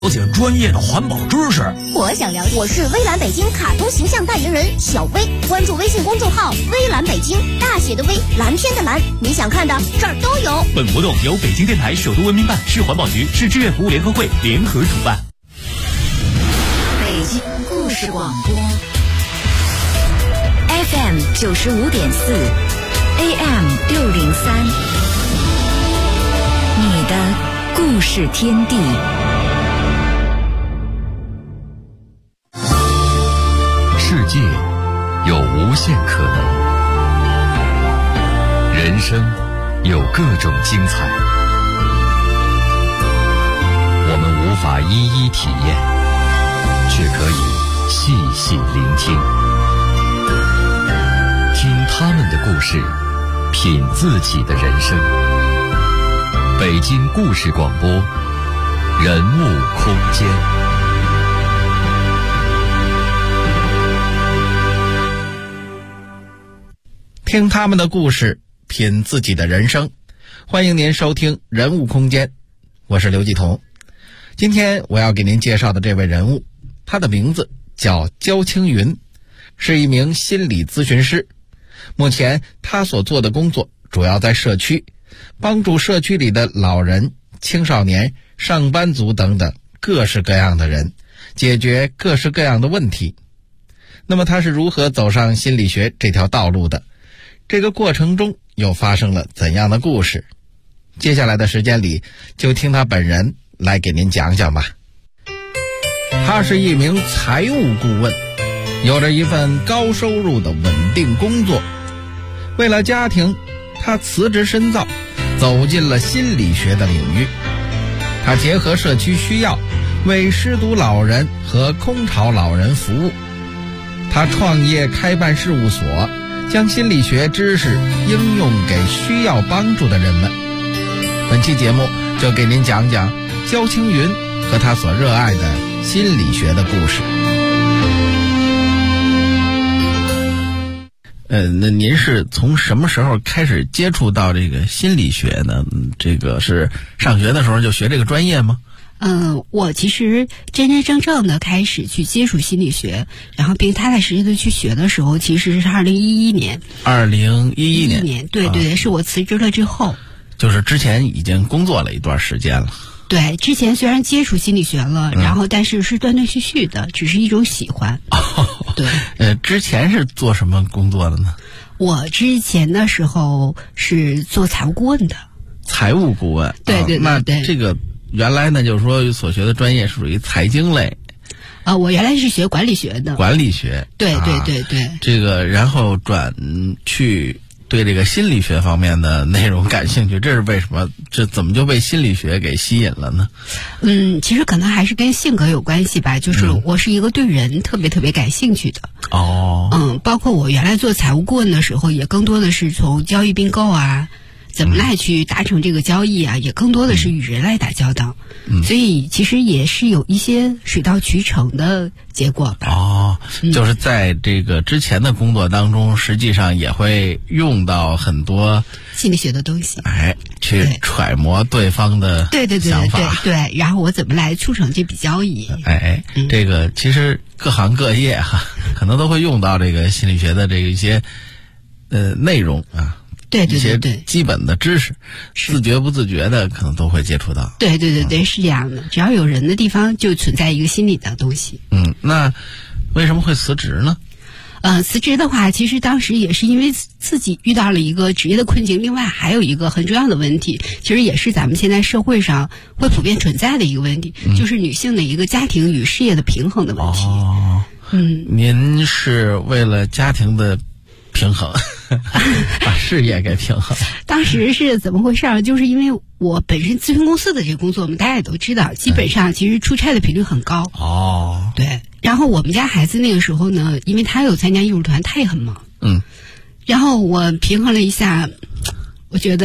了解专业的环保知识。 我想了解。我是微蓝北京卡通形象代言人小薇，关注微信公众号微蓝北京，大写的微，蓝天的蓝，你想看的这儿都有。 本活动由北京电台首都文明办、市环保局、市志愿服务联合会联合主办。 北京故事广播 FM 95.4 AM 603，你的故事天地。 世界有无限可能，人生有各种精彩，我们无法一一体验，却可以细细聆听，听他们的故事，品自己的人生。北京故事广播，人物空间。 听他们的故事，品自己的人生。欢迎您收听人物空间，我是刘继彤。今天我要给您介绍的这位人物，他的名字叫焦青云，是一名心理咨询师。目前他所做的工作主要在社区，帮助社区里的老人、青少年、上班族等等各式各样的人解决各式各样的问题。那么他是如何走上心理学这条道路的？这个过程中又发生了怎样的故事？接下来的时间里，就听他本人来给您讲讲吧。他是一名财务顾问，有着一份高收入的稳定工作。为了家庭，他辞职深造，走进了心理学的领域。他结合社区需要，为失独老人和空巢老人服务。他创业开办事务所，将心理学知识应用给需要帮助的人们。本期节目就给您讲讲焦青云和他所热爱的心理学的故事。那您是从什么时候开始接触到这个心理学呢？这个是上学的时候就学这个专业吗？ 我其实真真正正的开始去接触心理学，然后并踏踏实实的去学的时候，其实是2011年。2011年，对，是我辞职了之后。 就是之前已经工作了一段时间了。 对，之前虽然接触心理学了，然后但是断断续续的，只是一种喜欢。对。 之前是做什么工作的呢？ 我之前的时候是做财务顾问的。 财务顾问。 对。 那这个原来呢，就是说所学的专业属于财经类。 我原来是学管理学的。 管理学。对。这个然后转去对这个心理学方面的内容感兴趣，这是为什么？这怎么就被心理学给吸引了呢？ 其实可能还是跟性格有关系吧，就是我是一个对人特别特别感兴趣的。包括我原来做财务顾问的时候，也更多的是从交易并购啊，怎么来去达成这个交易啊，也更多的是与人来打交道。所以其实也是有一些水到渠成的结果吧。 就是在这个之前的工作当中，实际上也会用到很多心理学的东西， 去揣摩对方的想法。 对，然后我怎么来促成这笔交易？ 这个其实各行各业可能都会用到这个心理学的这一些内容啊。 对， 一些基本的知识，自觉不自觉的可能都会接触到。 对，是这样的。只要有人的地方，就存在一个心理的东西。 那为什么会辞职呢？ 辞职的话，其实当时也是因为自己遇到了一个职业的困境，另外还有一个很重要的问题，其实也是咱们现在社会上会普遍存在的一个问题，就是女性的一个家庭与事业的平衡的问题。 您是为了家庭的平衡把事业给平衡。 当时是怎么回事？就是因为我本身咨询公司的这个工作，我们大家也都知道，基本上其实出差的频率很高。对。然后我们家孩子那个时候呢，因为他有参加艺术团，他也很忙。然后我平衡了一下，我觉得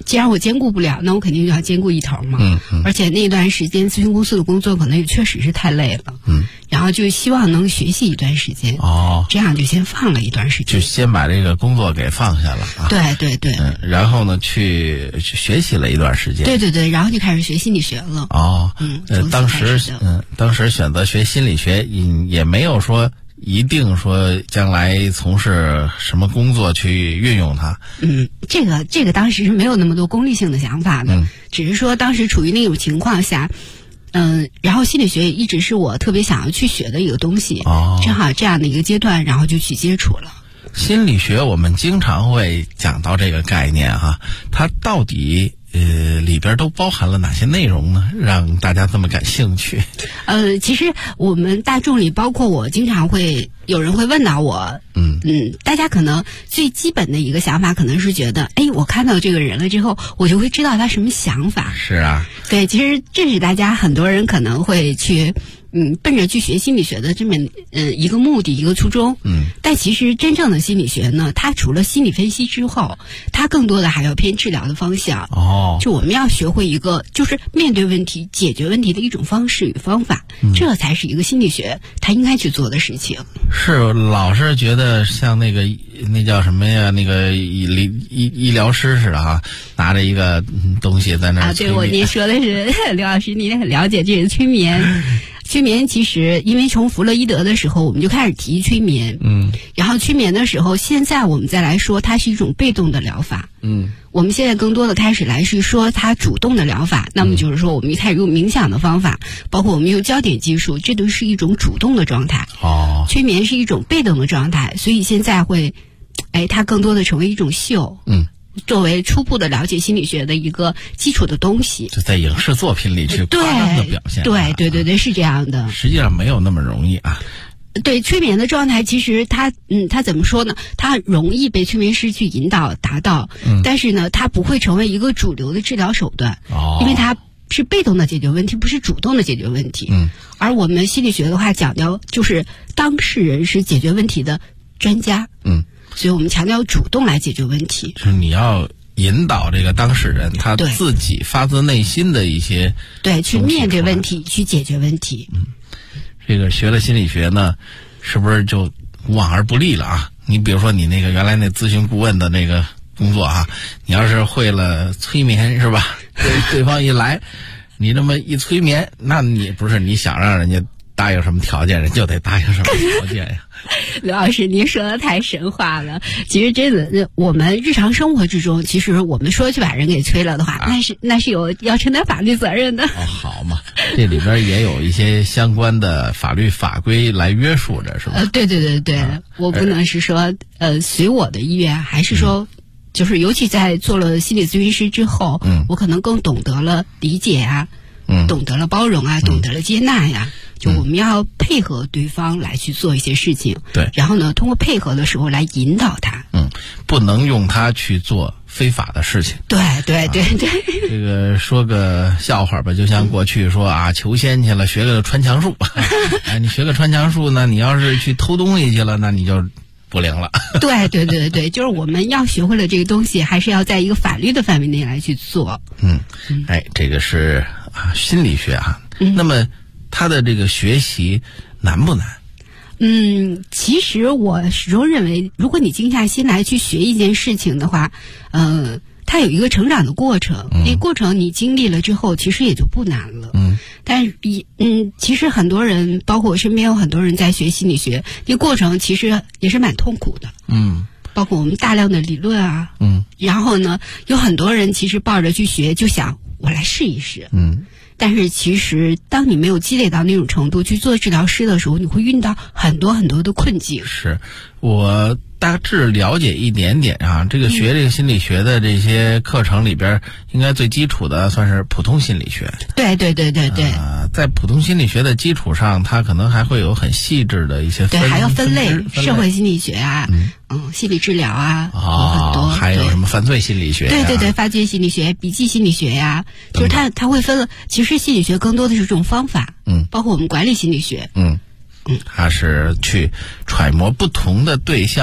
既然我兼顾不了，那我肯定就要兼顾一头嘛。而且那段时间咨询公司的工作可能也确实是太累了。然后就希望能学习一段时间。这样就先放了一段时间。 就先把这个工作给放下了啊。 对对对。 然后呢，去学习了一段时间。 对对对，然后就开始学心理学了。 当时选择学心理学，也没有说一定说将来从事什么工作去运用它。 这个当时是没有那么多功利性的想法的，只是说当时处于那种情况下，然后心理学也一直是我特别想要去学的一个东西。正好这样的一个阶段，然后就去接触了。 心理学我们经常会讲到这个概念哈，它到底里边都包含了哪些内容呢？让大家这么感兴趣。 其实我们大众里，包括我，经常会有人会问到我。大家可能最基本的一个想法可能是觉得，我看到这个人了之后，我就会知道他什么想法。 是啊。对， 其实这是大家很多人可能会去奔着去学心理学的这么一个目的，一个初衷。但其实真正的心理学呢，它除了心理分析之后，它更多的还要偏治疗的方向。就我们要学会一个就是面对问题、解决问题的一种方式与方法，这才是一个心理学它应该去做的事情。 是，老是觉得像那叫什么呀？那个医疗师似的哈，拿着一个东西在那儿催眠。 对，您说的是刘老师，您很了解这个催眠。催眠其实因为从弗洛伊德的时候我们就开始提催眠。然后催眠的时候，现在我们再来说它是一种被动的疗法。我们现在更多的开始来是说它主动的疗法。那么就是说我们一开始用冥想的方法，包括我们用焦点技术，这都是一种主动的状态。催眠是一种被动的状态，所以现在会它更多的成为一种秀。作为初步的了解心理学的一个基础的东西， 就在影视作品里去夸张的表现。 对，是这样的。 实际上没有那么容易啊。 对，催眠的状态其实它怎么说呢？它容易被催眠师去引导达到，但是呢，它不会成为一个主流的治疗手段。因为它是被动的解决问题，不是主动的解决问题。而我们心理学的话讲究就是当事人是解决问题的专家。所以我们强调主动来解决问题， 就是你要引导这个当事人他自己发自内心的一些去面对问题，去解决问题。 这个学了心理学呢，是不是就无往而不利了啊？你比如说你那个原来那咨询顾问的那个工作啊，你要是会了催眠是吧？对方一来，你这么一催眠，那你不是你想让人家答应什么条件，人就得答应什么条件呀？ 刘老师，您说的太神话了。其实真的，我们日常生活之中，其实我们说去把人给催了的话，那是有要承担法律责任的。 好嘛，这里边也有一些相关的法律法规来约束着，是吧？ 对，我不能是说随我的意愿，还是说。就是尤其在做了心理咨询师之后，我可能更懂得了理解啊，懂得了包容啊，懂得了接纳呀。就我们要配合对方来去做一些事情， 对， 然后呢，通过配合的时候来引导他， 不能用他去做非法的事情。 对。 这个说个笑话吧，就像过去说啊，求仙去了，学个穿墙术，你学个穿墙术呢，你要是去偷东西去了，那你就不灵了。 对，就是我们要学会了这个东西，还是要在一个法律的范围内来去做。 这个是心理学啊。那么他的这个学习难不难？ 其实我始终认为，如果你静下心来去学一件事情的话，它有一个成长的过程，那过程你经历了之后，其实也就不难了。但是其实很多人，包括我身边有很多人在学心理学，那过程其实也是蛮痛苦的。包括我们大量的理论啊，然后呢，有很多人其实抱着去学，就想我来试一试。但是其实当你没有积累到那种程度去做治疗师的时候，你会遇到很多很多的困境。 是我大致了解一点点啊，这个学这个心理学的这些课程里边，应该最基础的算是普通心理学。 对。 在普通心理学的基础上，它可能还会有很细致的一些还要分类，社会心理学啊，心理治疗啊，很多， 还有什么犯罪心理学？ 对，犯罪心理学、笔记心理学呀，就是它会分了。其实心理学更多的是这种方法，包括我们管理心理学， 它是去揣摩不同的对象，他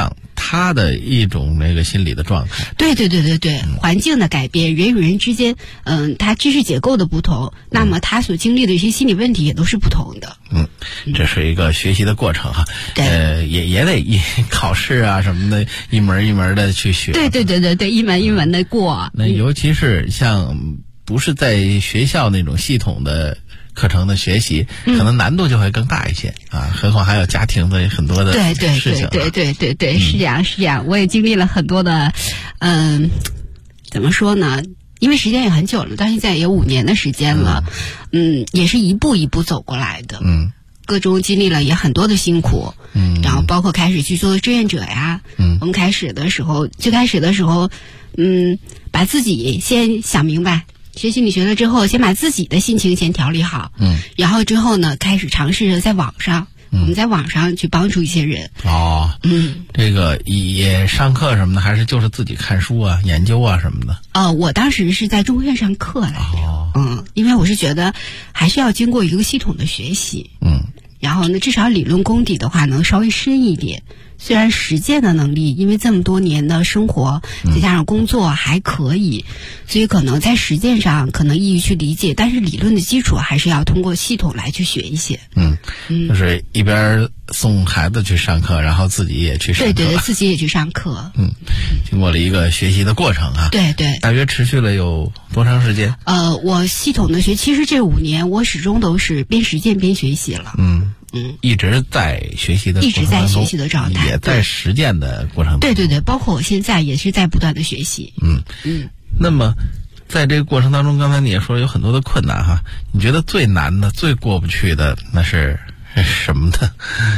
他的一种那个心理的状态。 对，环境的改变，人与人之间，他知识结构的不同，那么他所经历的一些心理问题也都是不同的。 这是一个学习的过程哈。 对， 也得考试啊什么的，一门一门的去学。 对，一门一门的过。 那尤其是像不是在学校那种系统的课程的学习，可能难度就会更大一些啊。何况还有家庭的很多的事情。 对，是这样。我也经历了很多的，怎么说呢？因为时间也很久了，到现在也5年的时间了，也是一步一步走过来的。各中经历了也很多的辛苦，然后包括开始去做志愿者呀。我们最开始的时候，把自己先想明白。学心理学了之后，先把自己的心情先调理好，然后之后呢，开始尝试着在网上，我们在网上去帮助一些人。 这个也上课什么的，还是就是自己看书啊、研究啊什么的？ 我当时是在中科院上课来着，因为我是觉得还是要经过一个系统的学习，然后呢，至少理论功底的话能稍微深一点。虽然实践的能力，因为这么多年的生活，再加上工作还可以，所以可能在实践上可能易于去理解，但是理论的基础还是要通过系统来去学一些。 就是一边送孩子去上课，然后自己也去上课。 对，自己也去上课。 经过了一个学习的过程啊。 对。 大约持续了有多长时间？ 我系统的学，其实这5年我始终都是边实践边学习了。 一直在学习的状态， 也在实践的过程中。 对，包括我现在也是在不断的学习。 那么在这个过程当中，刚才你也说有很多的困难哈，你觉得最难的、最过不去的那是什么的？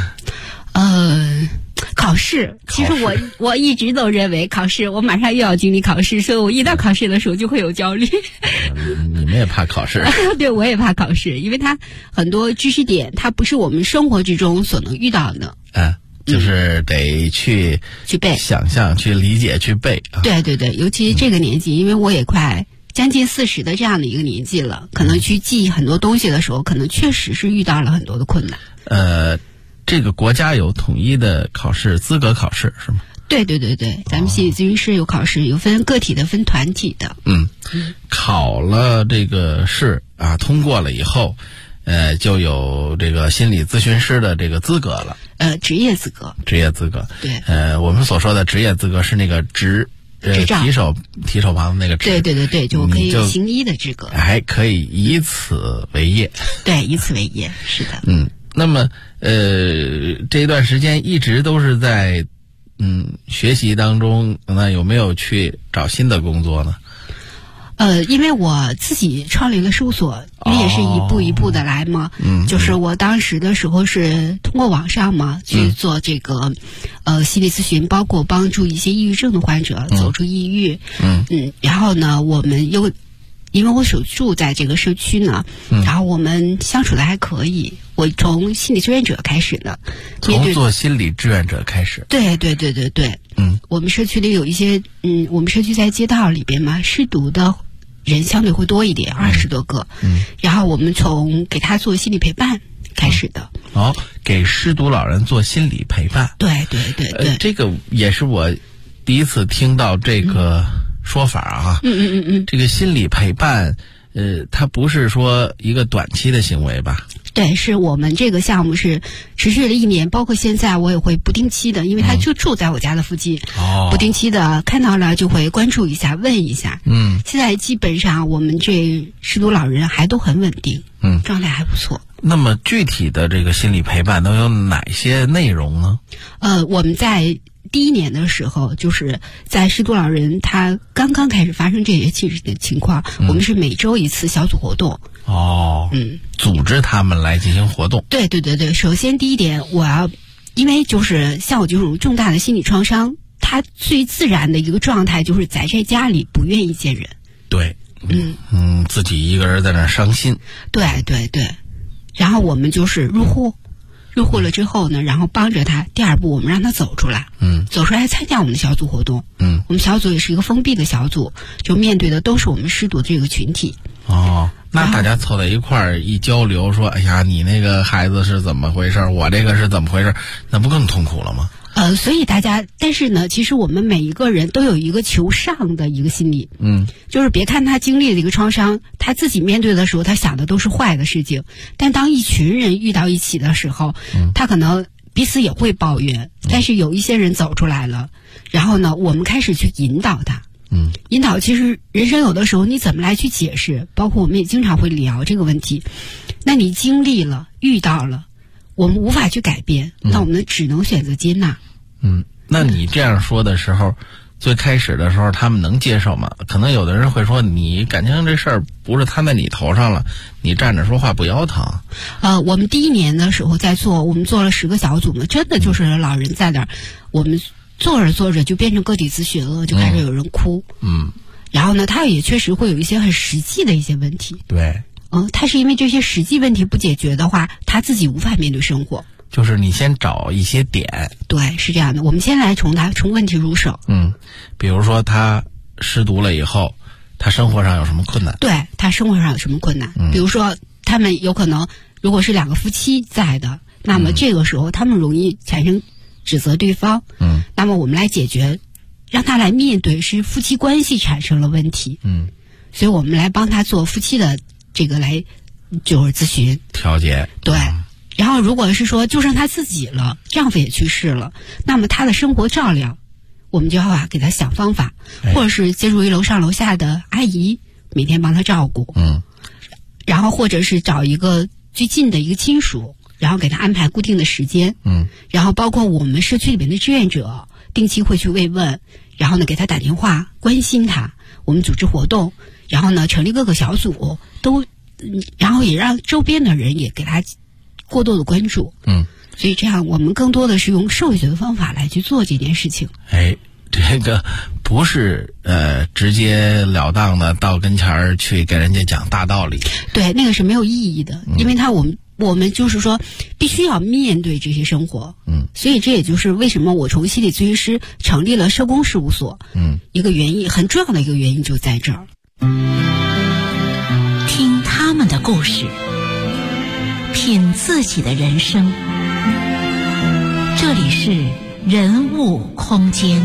考试。其实我一直都认为考试，我马上又要经历考试，所以我一到考试的时候就会有焦虑。 你们也怕考试？ 对，我也怕考试，因为它很多知识点它不是我们生活之中所能遇到的。 就是得去背、 想象、去理解、去背啊。 对，尤其这个年纪，因为我也快将近40的这样的一个年纪了，可能去记很多东西的时候，可能确实是遇到了很多的困难。 这个国家有统一的考试资格考试是吗？ 对，咱们心理咨询师有考试，有分个体的，分团体的。考了这个试啊，通过了以后，就有这个心理咨询师的这个资格了。 职业资格。 对。我们所说的职业资格是那个执照，提手旁的那个执。 对，就可以行医的资格， 还可以以此为业。 对，以此为业，是的。 那么这一段时间一直都是在学习当中，那有没有去找新的工作呢？ 因为我自己创立了事务所，因为也是一步一步的来嘛。就是我当时的时候是通过网上嘛去做这个心理咨询，包括帮助一些抑郁症的患者走出抑郁。然后呢，我们又因为我所住在这个社区呢，然后我们相处的还可以。我从心理志愿者开始的， 从做心理志愿者开始。 对。我们社区里有一些我们社区在街道里边嘛，失独的人相对会多一点，20多个。然后我们从给他做心理陪伴开始的。 给失独老人做心理陪伴。 对。 这个也是我第一次听到这个说法啊。这个心理陪伴，它不是说一个短期的行为吧？ 对，是我们这个项目是持续了1年，包括现在我也会不定期的，因为他就住在我家的附近，不定期的看到了就会关注一下，问一下。现在基本上我们这失独老人还都很稳定，状态还不错。 那么具体的这个心理陪伴都有哪些内容呢？ 我们在第1年的时候，就是在失独老人他刚刚开始发生这些情况，我们是每周1次小组活动。 组织他们来进行活动。 对。首先第一点，因为就是像我这种重大的心理创伤，他最自然的一个状态就是宅在家里，不愿意见人。 对。自己一个人在那儿伤心。对。 然后我们就是入户了之后呢，然后帮着他。第2步，我们让他走出来，走出来参加我们的小组活动。我们小组也是一个封闭的小组，就面对的都是我们失独这个群体。 那大家凑在一块儿一交流，说：“哎呀，你那个孩子是怎么回事？我这个是怎么回事？”那不更痛苦了吗？ 所以但是呢，其实我们每一个人都有一个求上的一个心理，就是别看他经历了一个创伤，他自己面对的时候，他想的都是坏的事情，但当一群人遇到一起的时候，他可能彼此也会抱怨，但是有一些人走出来了，然后呢，我们开始去引导他。引导，其实人生有的时候你怎么来去解释，包括我们也经常会聊这个问题。那你经历了，遇到了，我们无法去改变，那我们只能选择接纳。 那你这样说的时候，最开始的时候他们能接受吗？可能有的人会说，你感情这事儿不是摊在你头上了，你站着说话不腰疼。 我们第一年的时候我们做了10个小组嘛，真的就是老人在那儿，我们做着做着就变成个体咨询了，就开始有人哭。然后呢，他也确实会有一些很实际的一些问题。 对。 他是因为这些实际问题不解决的话，他自己无法面对生活。 就是你先找一些点。 对，是这样的。我们先来从问题入手。 比如说他失独了以后，他生活上有什么困难？ 对，他生活上有什么困难？比如说他们有可能，如果是2个夫妻在的，那么这个时候他们容易产生指责对方。那么我们来解决，让他来面对是夫妻关系产生了问题。所以我们来帮他做夫妻的这个就是咨询调节。 对。然后如果是说就剩他自己了，丈夫也去世了，那么他的生活照料，我们就要给他想方法，或者是借助于楼上楼下的阿姨每天帮他照顾。然后或者是找一个最近的一个亲属，然后给他安排固定的时间。然后包括我们社区里面的志愿者定期会去慰问，然后呢给他打电话关心他，我们组织活动，然后呢成立各个小组然后也让周边的人也给他过多的关注。所以这样我们更多的是用社会学的方法来去做这件事情。 这个不是直截了当的到跟前儿去给人家讲大道理。 对，那个是没有意义的，因为我们就是说必须要面对这些生活。所以这也就是为什么我从心理咨询师成立了社工事务所。一个原因，很重要的一个原因就在这儿。 听他们的故事，品自己的人生。这里是人物空间。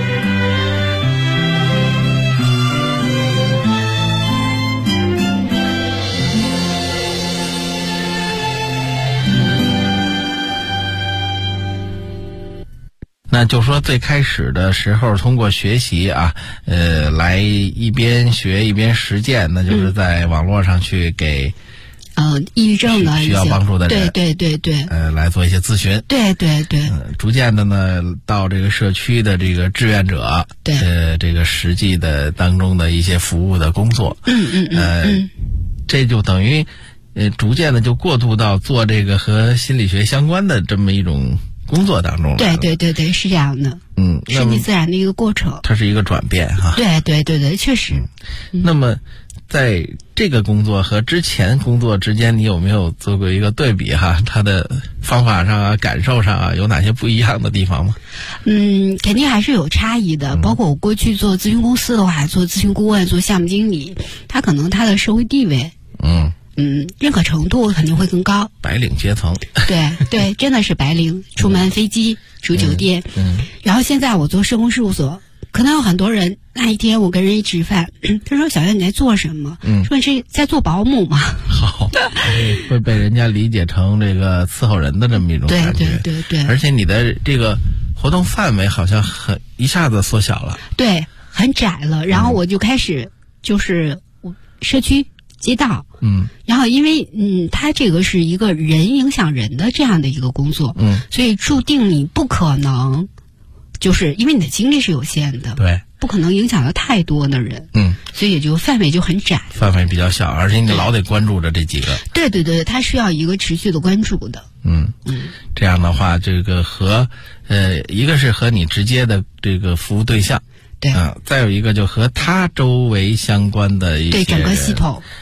那就说最开始的时候，通过学习来一边学一边实践，那就是在网络上去给抑郁症的需要帮助的人， 对， 来做一些咨询， 对， 逐渐的呢，到这个社区的这个志愿者，这个实际的当中的一些服务的工作，这就等于逐渐的就过渡到做这个和心理学相关的这么一种工作当中了。 对，是这样的。顺其自然的一个过程。 它是一个转变哈。 对，确实。 那么在这个工作和之前工作之间，你有没有做过一个对比哈？它的方法上感受上有哪些不一样的地方吗？ 肯定还是有差异的。包括我过去做咨询公司的话，做咨询顾问、做项目经理，他可能他的社会地位，认可程度肯定会更高。 白领阶层。对，真的是白领，出门飞机，住酒店。然后现在我做社工事务所，可能有很多人，那一天我跟人一吃饭，他说：“小燕，你在做什么？”说你是在做保姆吗？ 好，会被人家理解成这个伺候人的这么一种感觉。 对。 而且你的这个活动范围好像一下子缩小了。 对，很窄了。然后我就开始就是社区街道。然后因为它这个是一个人影响人的这样的一个工作。所以注定你不可能。就是因为你的精力是有限的， 对， 不可能影响到太多的人，所以也就范围就很窄， 范围比较小，而且你老得关注着这几个。 对，它需要一个持续的关注的。 这样的话，这个和一个是和你直接的这个服务对象， 对， 再有一个就和他周围相关的一些对整个系统，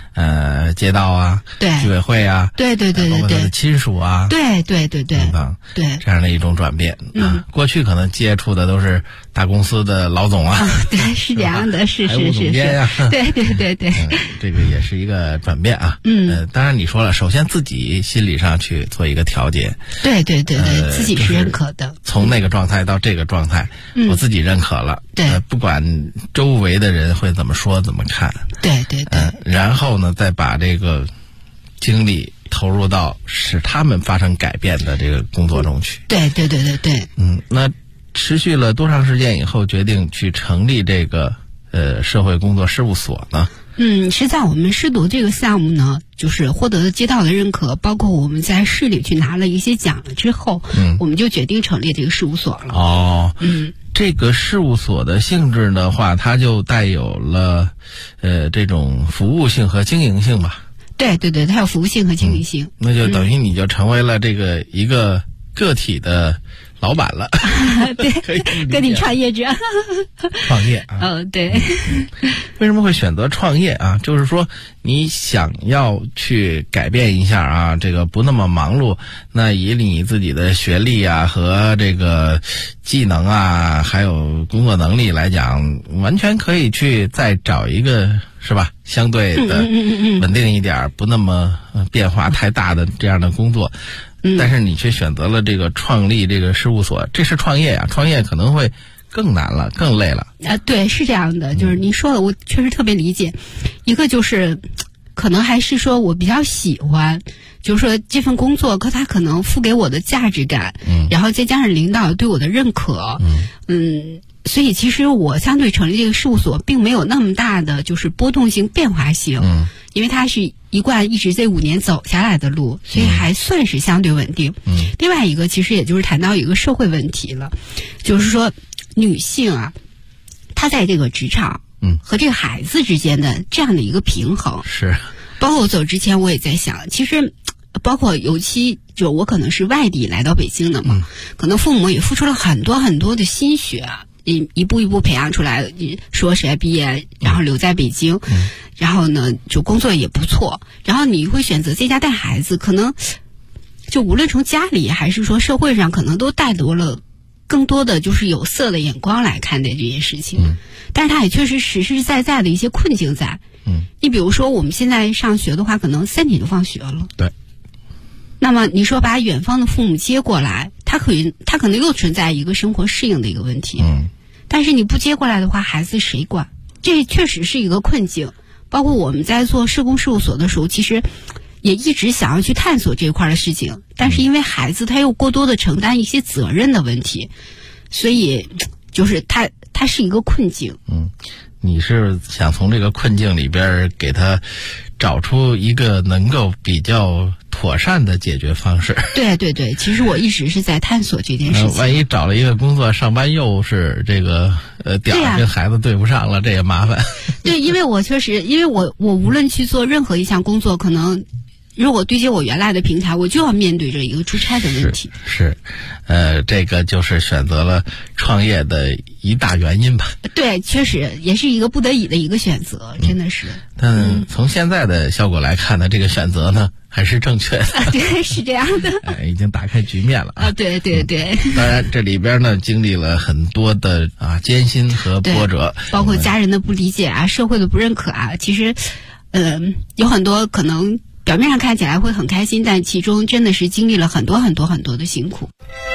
街道啊， 对， 居委会啊， 对，包括他的亲属啊， 对， 等等， 对， 这样的一种转变啊。过去可能接触的都是大公司的老总啊， 对，是这样的，是， 总监呀， 对， 这个也是一个转变啊。当然你说了，首先自己心理上去做一个调节， 对，自己是认可的。 从那个状态到这个状态，我自己认可了， 对， 不管周围的人会怎么说怎么看， 对， 然后呢，再把这个精力投入到使他们发生改变的这个工作中去。 对。 那持续了多长时间以后，决定去成立这个社会工作事务所呢？ 是在我们师读这个项目呢，就是获得了街道的认可，包括我们在市里去拿了一些奖了之后，我们就决定成立这个事务所了。这个事务所的性质的话，它就带有了这种服务性和经营性吧？对，它有服务性和经营性。那就等于你就成为了这个一个个体的老板了。对，个体创业者。创业啊。对。为什么会选择创业啊？就是说你想要去改变一下啊，这个不那么忙碌，那以你自己的学历啊和这个技能啊还有工作能力来讲，完全可以去再找一个，是吧，相对的稳定一点，不那么变化太大的这样的工作。但是你却选择了这个创立这个事务所，这是创业啊，创业可能会更难了，更累了。对，是这样的，就是你说的，我确实特别理解。一个就是可能还是说我比较喜欢，就是说这份工作和他可能付给我的价值感，然后再加上领导对我的认可，所以其实我相对成立这个事务所并没有那么大的就是波动性变化性，因为它是一贯一直这5年走下来的路，所以还算是相对稳定。另外一个其实也就是谈到一个社会问题了，就是说女性啊，她在这个职场和这个孩子之间的这样的一个平衡，是包括我走之前我也在想，其实包括尤其就我可能是外地来到北京的嘛，可能父母也付出了很多很多的心血啊，一步一步培养出来，硕士毕业然后留在北京，然后呢就工作也不错，然后你会选择在家带孩子，可能就无论从家里还是说社会上，可能都带多了更多的就是有色的眼光来看待这件事情。但是它也确实实实在在的一些困境在。你比如说我们现在上学的话，可能3点就放学了。对。那么你说把远方的父母接过来，他可能又存在一个生活适应的一个问题。但是你不接过来的话，孩子谁管？这确实是一个困境。包括我们在做社工事务所的时候，其实也一直想要去探索这一块的事情，但是因为孩子他又过多的承担一些责任的问题，所以就是他是一个困境。你是想从这个困境里边给他找出一个能够比较妥善的解决方式。对，其实我一直是在探索这件事情。万一找了一个工作上班又是这个点跟孩子对不上了，这也麻烦。对，因为我无论去做任何一项工作，可能如果对接我原来的平台，我就要面对着一个出差的问题。是，这个就是选择了创业的一大原因吧。对，确实也是一个不得已的一个选择，真的是。但从现在的效果来看呢，这个选择呢还是正确的。对，是这样的。已经打开局面了啊！对。当然，这里边呢经历了很多的艰辛和波折，包括家人的不理解啊，社会的不认可啊。其实，有很多可能表面上看起来会很开心，但其中真的是经历了很多很多很多的辛苦。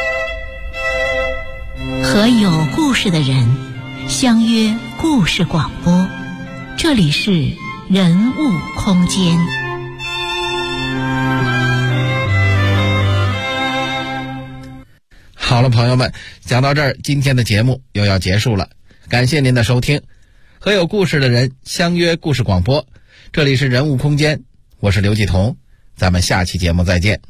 和有故事的人相约故事广播，这里是人物空间。 好了，朋友们，讲到这儿，今天的节目又要结束了。感谢您的收听，和有故事的人相约故事广播，这里是人物空间，我是刘继彤，咱们下期节目再见。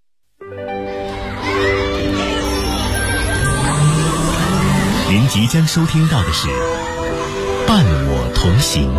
您即将收听到的是《伴我同行》。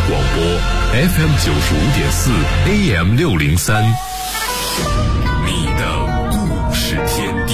广播 FM95.4 AM603，你的故事天地。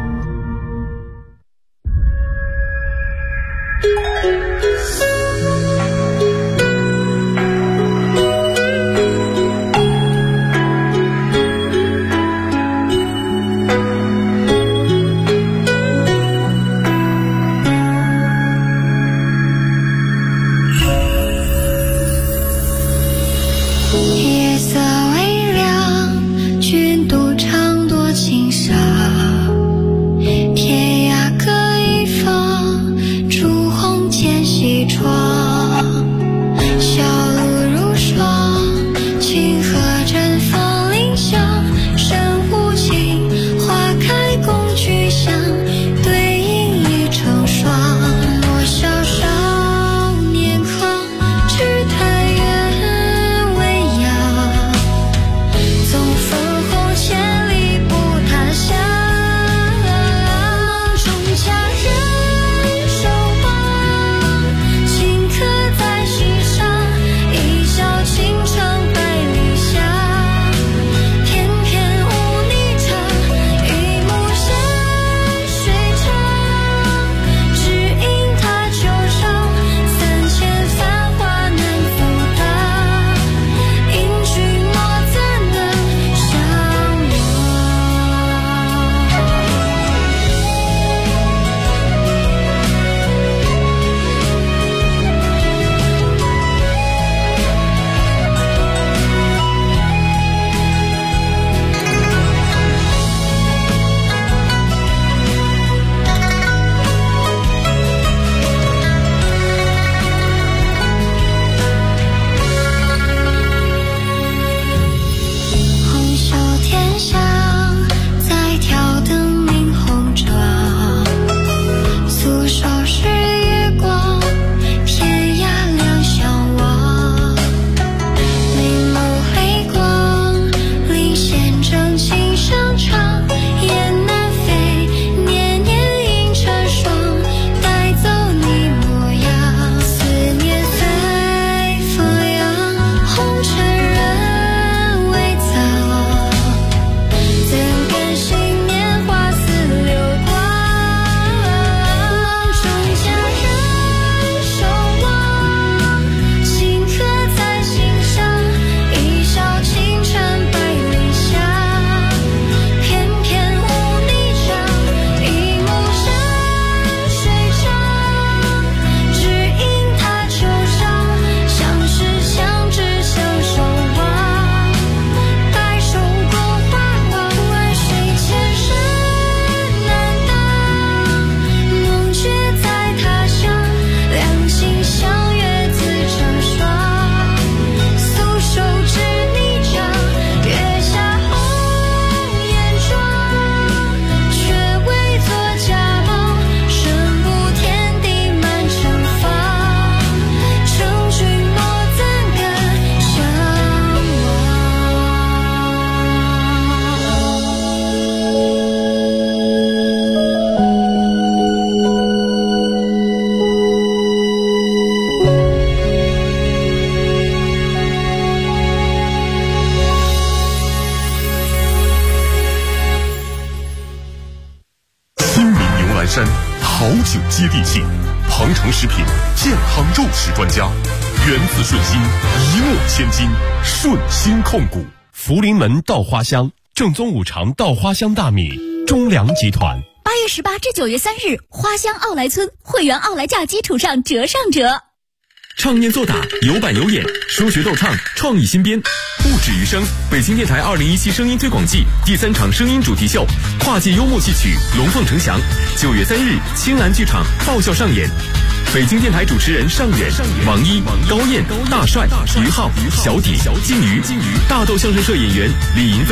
山好酒接地气，庞城食品健康肉食专家，源自顺心，一诺千金，顺心控股。 福临门稻花香，正宗五常稻花香大米，中粮集团。 8月18至9月3日，花乡奥莱村会员奥莱价基础上折上折。 唱念做打，有板有眼，说学逗唱，创意新编。不止于声，北京电台2017声音推广季第3场声音主题秀，跨界幽默戏曲龙凤呈祥，9月3日青蓝剧场爆笑上演。北京电台主持人尚远、王一、高燕、大帅、于浩、小铁、金鱼，大豆相声社演员李银飞。